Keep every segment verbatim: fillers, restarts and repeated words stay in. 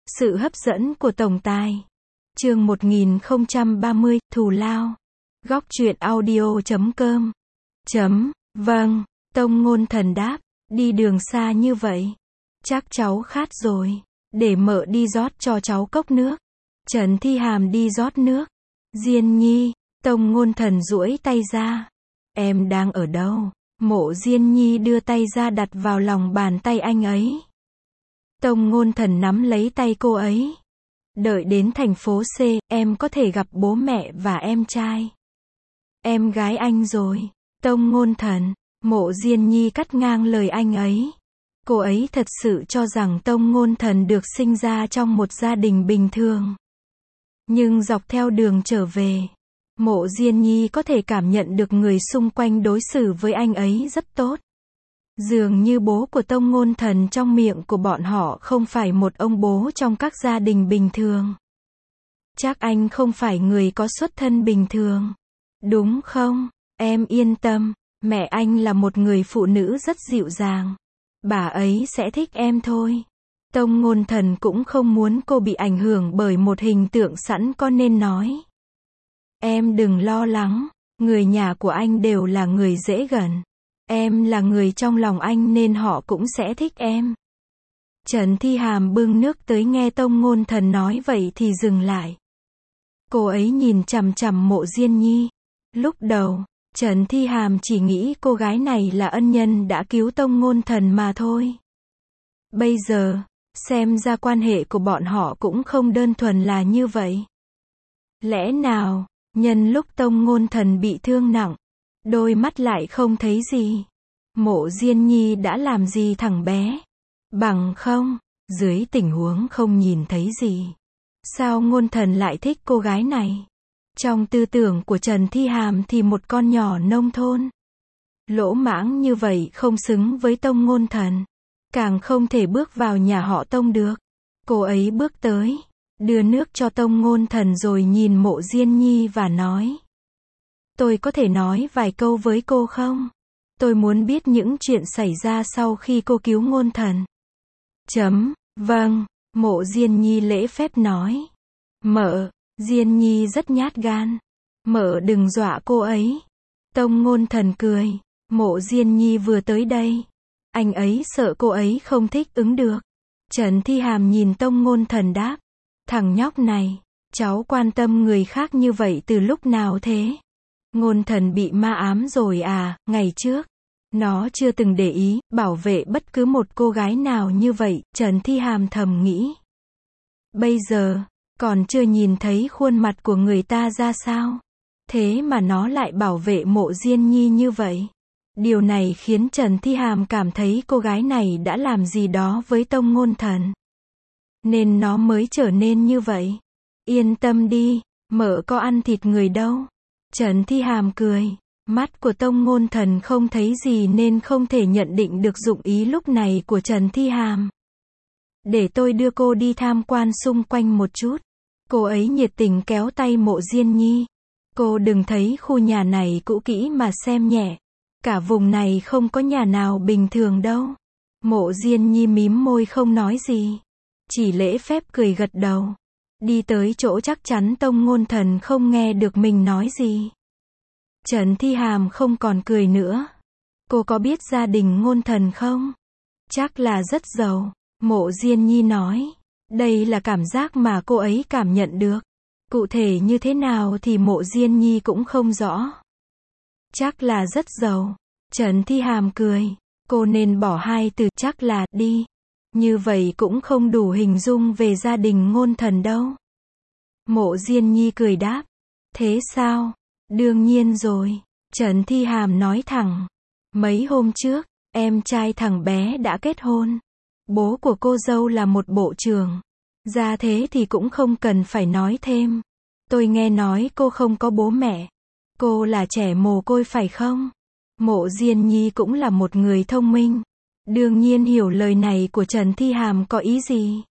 Sự hấp dẫn của tổng tài. Chương một nghìn không trăm ba mươi, thù lao. Góc truyện audio chấm com. Chấm, vâng, Tông Ngôn Thần đáp, đi đường xa như vậy. Chắc cháu khát rồi. Để mợ đi rót cho cháu cốc nước. Trần Thi Hàm đi rót nước. Diên Nhi, Tông Ngôn Thần duỗi tay ra. Em đang ở đâu? Mộ Diên Nhi đưa tay ra đặt vào lòng bàn tay anh ấy. Tông Ngôn Thần nắm lấy tay cô ấy. Đợi đến thành phố C, em có thể gặp bố mẹ và em trai. Em gái anh rồi. Tông Ngôn Thần. Mộ Diên Nhi cắt ngang lời anh ấy. Cô ấy thật sự cho rằng Tông Ngôn Thần được sinh ra trong một gia đình bình thường. Nhưng dọc theo đường trở về, Mộ Diên Nhi có thể cảm nhận được người xung quanh đối xử với anh ấy rất tốt. Dường như bố của Tông Ngôn Thần trong miệng của bọn họ không phải một ông bố trong các gia đình bình thường. Chắc anh không phải người có xuất thân bình thường. Đúng không? Em yên tâm, mẹ anh là một người phụ nữ rất dịu dàng. Bà ấy sẽ thích em thôi. Tông Ngôn Thần cũng không muốn cô bị ảnh hưởng bởi một hình tượng sẵn có nên nói. Em đừng lo lắng, người nhà của anh đều là người dễ gần. Em là người trong lòng anh nên họ cũng sẽ thích em. Trần Thi Hàm bưng nước tới nghe Tông Ngôn Thần nói vậy thì dừng lại. Cô ấy nhìn chằm chằm Mộ Diên Nhi. Lúc đầu, Trần Thi Hàm chỉ nghĩ cô gái này là ân nhân đã cứu Tông Ngôn Thần mà thôi. Bây giờ, xem ra quan hệ của bọn họ cũng không đơn thuần là như vậy. Lẽ nào, nhân lúc Tông Ngôn Thần bị thương nặng, đôi mắt lại không thấy gì. Mộ Diên Nhi đã làm gì thằng bé? Bằng không, dưới tình huống không nhìn thấy gì. Sao Ngôn Thần lại thích cô gái này? Trong tư tưởng của Trần Thi Hàm thì một con nhỏ nông thôn. Lỗ mãng như vậy không xứng với Tông Ngôn Thần. Càng không thể bước vào nhà họ Tông được. Cô ấy bước tới, đưa nước cho Tông Ngôn Thần rồi nhìn Mộ Diên Nhi và nói. Tôi có thể nói vài câu với cô không? Tôi muốn biết những chuyện xảy ra sau khi cô cứu Ngôn Thần. Chấm, vâng, Mộ Diên Nhi lễ phép nói. Mợ, Diên Nhi rất nhát gan. Mợ đừng dọa cô ấy. Tông Ngôn Thần cười. Mộ Diên Nhi vừa tới đây. Anh ấy sợ cô ấy không thích ứng được. Trần Thi Hàm nhìn Tông Ngôn Thần đáp. Thằng nhóc này, cháu quan tâm người khác như vậy từ lúc nào thế? Ngôn Thần bị ma ám rồi à, ngày trước. Nó chưa từng để ý, bảo vệ bất cứ một cô gái nào như vậy, Trần Thi Hàm thầm nghĩ. Bây giờ, còn chưa nhìn thấy khuôn mặt của người ta ra sao. Thế mà nó lại bảo vệ Mộ Diên Nhi như vậy. Điều này khiến Trần Thi Hàm cảm thấy cô gái này đã làm gì đó với Tông Ngôn Thần. Nên nó mới trở nên như vậy. Yên tâm đi, mợ có ăn thịt người đâu. Trần Thi Hàm cười. Mắt của Tông Ngôn Thần không thấy gì nên không thể nhận định được dụng ý lúc này của Trần Thi Hàm. Để tôi đưa cô đi tham quan xung quanh một chút. Cô ấy nhiệt tình kéo tay Mộ Diên Nhi. Cô đừng thấy khu nhà này cũ kỹ mà xem nhẹ. Cả vùng này không có nhà nào bình thường đâu. Mộ Diên Nhi mím môi không nói gì. Chỉ lễ phép cười gật đầu. Đi tới chỗ chắc chắn Tông Ngôn Thần không nghe được mình nói gì. Trần Thi Hàm không còn cười nữa. Cô có biết gia đình Ngôn Thần không? Chắc là rất giàu. Mộ Diên Nhi nói. Đây là cảm giác mà cô ấy cảm nhận được. Cụ thể như thế nào thì Mộ Diên Nhi cũng không rõ. Chắc là rất giàu. Trần Thi Hàm cười. Cô nên bỏ hai từ chắc là đi. Như vậy cũng không đủ hình dung về gia đình Ngôn Thần đâu. Mộ Diên Nhi cười đáp. Thế sao? Đương nhiên rồi. Trần Thi Hàm nói thẳng. Mấy hôm trước, em trai thằng bé đã kết hôn. Bố của cô dâu là một bộ trưởng. Ra thế thì cũng không cần phải nói thêm. Tôi nghe nói cô không có bố mẹ. Cô là trẻ mồ côi phải không? Mộ Diên Nhi cũng là một người thông minh. Đương nhiên hiểu lời này của Trần Thi Hàm có ý gì.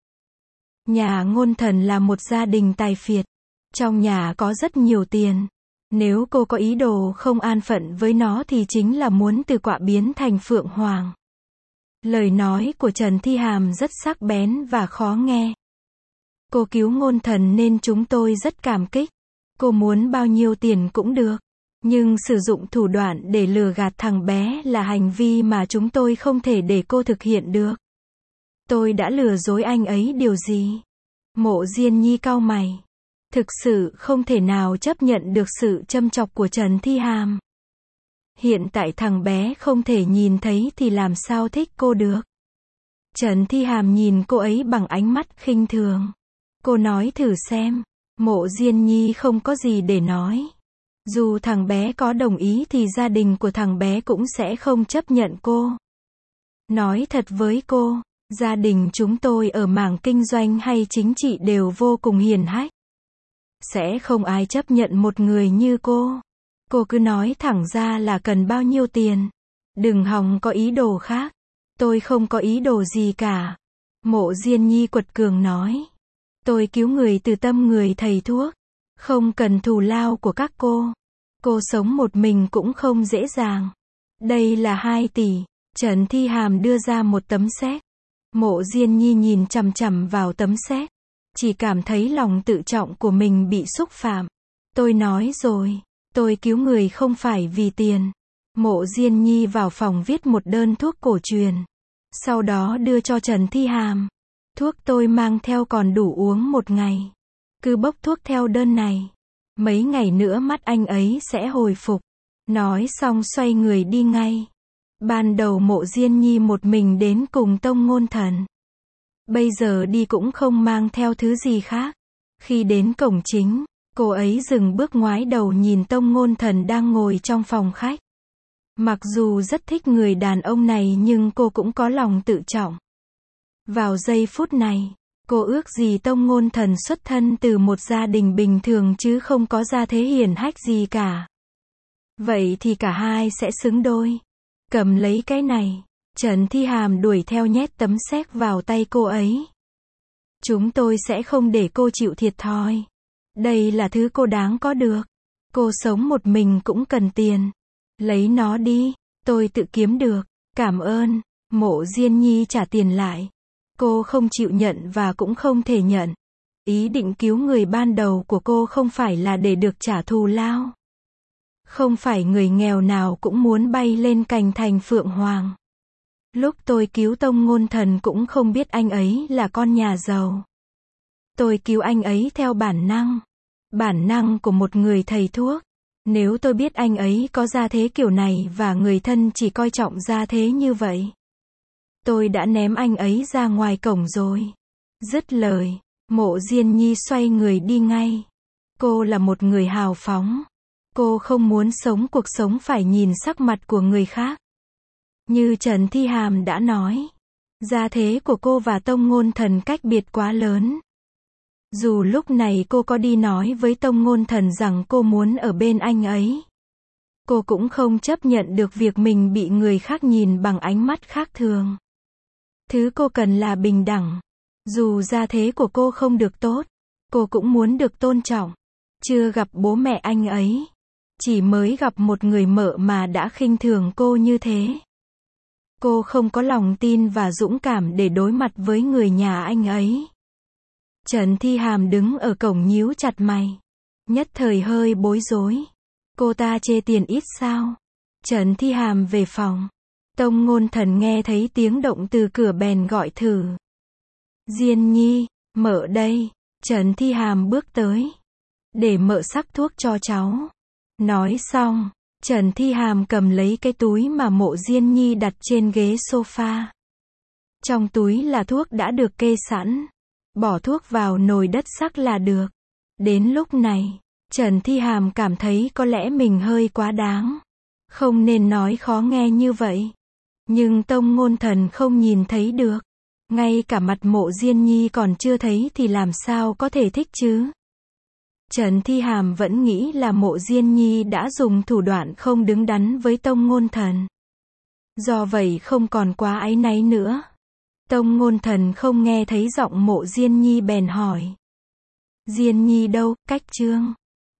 Nhà Ngôn Thần là một gia đình tài phiệt. Trong nhà có rất nhiều tiền. Nếu cô có ý đồ không an phận với nó thì chính là muốn từ quạ biến thành phượng hoàng. Lời nói của Trần Thi Hàm rất sắc bén và khó nghe. Cô cứu ngôn thần nên chúng tôi rất cảm kích. Cô muốn bao nhiêu tiền cũng được. Nhưng sử dụng thủ đoạn để lừa gạt thằng bé là hành vi mà chúng tôi không thể để cô thực hiện được. Tôi đã lừa dối anh ấy điều gì? Mộ Diên Nhi cau mày. Thực sự không thể nào chấp nhận được sự châm chọc của Trần Thi Hàm. Hiện tại thằng bé không thể nhìn thấy thì làm sao thích cô được. Trần Thi Hàm nhìn cô ấy bằng ánh mắt khinh thường. Cô nói thử xem. Mộ Diên Nhi không có gì để nói. Dù thằng bé có đồng ý thì gia đình của thằng bé cũng sẽ không chấp nhận cô. Nói thật với cô, gia đình chúng tôi ở mảng kinh doanh hay chính trị đều vô cùng hiền hách. Sẽ không ai chấp nhận một người như cô. Cô cứ nói thẳng ra là cần bao nhiêu tiền. Đừng hòng có ý đồ khác. Tôi không có ý đồ gì cả. Mộ Diên Nhi quật cường nói. Tôi cứu người từ tâm người thầy thuốc. Không cần thù lao của các cô. Cô sống một mình cũng không dễ dàng. Đây là hai tỷ. Trần Thi Hàm đưa ra một tấm séc. Mộ Diên Nhi nhìn chằm chằm vào tấm séc. Chỉ cảm thấy lòng tự trọng của mình bị xúc phạm. Tôi nói rồi. Tôi cứu người không phải vì tiền. Mộ Diên Nhi vào phòng viết một đơn thuốc cổ truyền. Sau đó đưa cho Trần Thi Hàm. Thuốc tôi mang theo còn đủ uống một ngày. Cứ bốc thuốc theo đơn này. Mấy ngày nữa mắt anh ấy sẽ hồi phục. Nói xong xoay người đi ngay. Ban đầu Mộ Diên Nhi một mình đến cùng Tông Ngôn Thần. Bây giờ đi cũng không mang theo thứ gì khác. Khi đến cổng chính, cô ấy dừng bước ngoái đầu nhìn Tông Ngôn Thần đang ngồi trong phòng khách. Mặc dù rất thích người đàn ông này nhưng cô cũng có lòng tự trọng. Vào giây phút này, cô ước gì Tông Ngôn Thần xuất thân từ một gia đình bình thường chứ không có gia thế hiển hách gì cả. Vậy thì cả hai sẽ xứng đôi. Cầm lấy cái này. Trần Thi Hàm đuổi theo nhét tấm séc vào tay cô ấy. Chúng tôi sẽ không để cô chịu thiệt thòi. Đây là thứ cô đáng có được. Cô sống một mình cũng cần tiền. Lấy nó đi. Tôi tự kiếm được. Cảm ơn. Mộ Diên Nhi trả tiền lại. Cô không chịu nhận và cũng không thể nhận. Ý định cứu người ban đầu của cô không phải là để được trả thù lao. Không phải người nghèo nào cũng muốn bay lên cành thành phượng hoàng. Lúc tôi cứu Tông Ngôn Thần cũng không biết anh ấy là con nhà giàu. Tôi cứu anh ấy theo bản năng. Bản năng của một người thầy thuốc. Nếu tôi biết anh ấy có gia thế kiểu này và người thân chỉ coi trọng gia thế như vậy, tôi đã ném anh ấy ra ngoài cổng rồi. Dứt lời, Mộ Diên Nhi xoay người đi ngay. Cô là một người hào phóng. Cô không muốn sống cuộc sống phải nhìn sắc mặt của người khác. Như Trần Thi Hàm đã nói, gia thế của cô và Tông Ngôn Thần cách biệt quá lớn. Dù lúc này cô có đi nói với Tông Ngôn Thần rằng cô muốn ở bên anh ấy, cô cũng không chấp nhận được việc mình bị người khác nhìn bằng ánh mắt khác thường. Thứ cô cần là bình đẳng. Dù gia thế của cô không được tốt, cô cũng muốn được tôn trọng. Chưa gặp bố mẹ anh ấy, chỉ mới gặp một người mợ mà đã khinh thường cô như thế. Cô không có lòng tin và dũng cảm để đối mặt với người nhà anh ấy. Trần Thi Hàm đứng ở cổng nhíu chặt mày. Nhất thời hơi bối rối. Cô ta chê tiền ít sao? Trần Thi Hàm về phòng. Tông Ngôn Thần nghe thấy tiếng động từ cửa bèn gọi thử. Diên Nhi, mợ đây. Trần Thi Hàm bước tới. Để mợ sắc thuốc cho cháu. Nói xong, Trần Thi Hàm cầm lấy cái túi mà Mộ Diên Nhi đặt trên ghế sofa. Trong túi là thuốc đã được kê sẵn. Bỏ thuốc vào nồi đất sắc là được. Đến lúc này, Trần Thi Hàm cảm thấy có lẽ mình hơi quá đáng. Không nên nói khó nghe như vậy. Nhưng Tông Ngôn Thần không nhìn thấy được. Ngay cả mặt Mộ Diên Nhi còn chưa thấy thì làm sao có thể thích chứ? Trần Thi Hàm vẫn nghĩ là Mộ Diên Nhi đã dùng thủ đoạn không đứng đắn với Tông Ngôn Thần. Do vậy không còn quá áy náy nữa. Tông Ngôn Thần không nghe thấy giọng Mộ Diên Nhi bèn hỏi. Diên Nhi đâu, cách chương.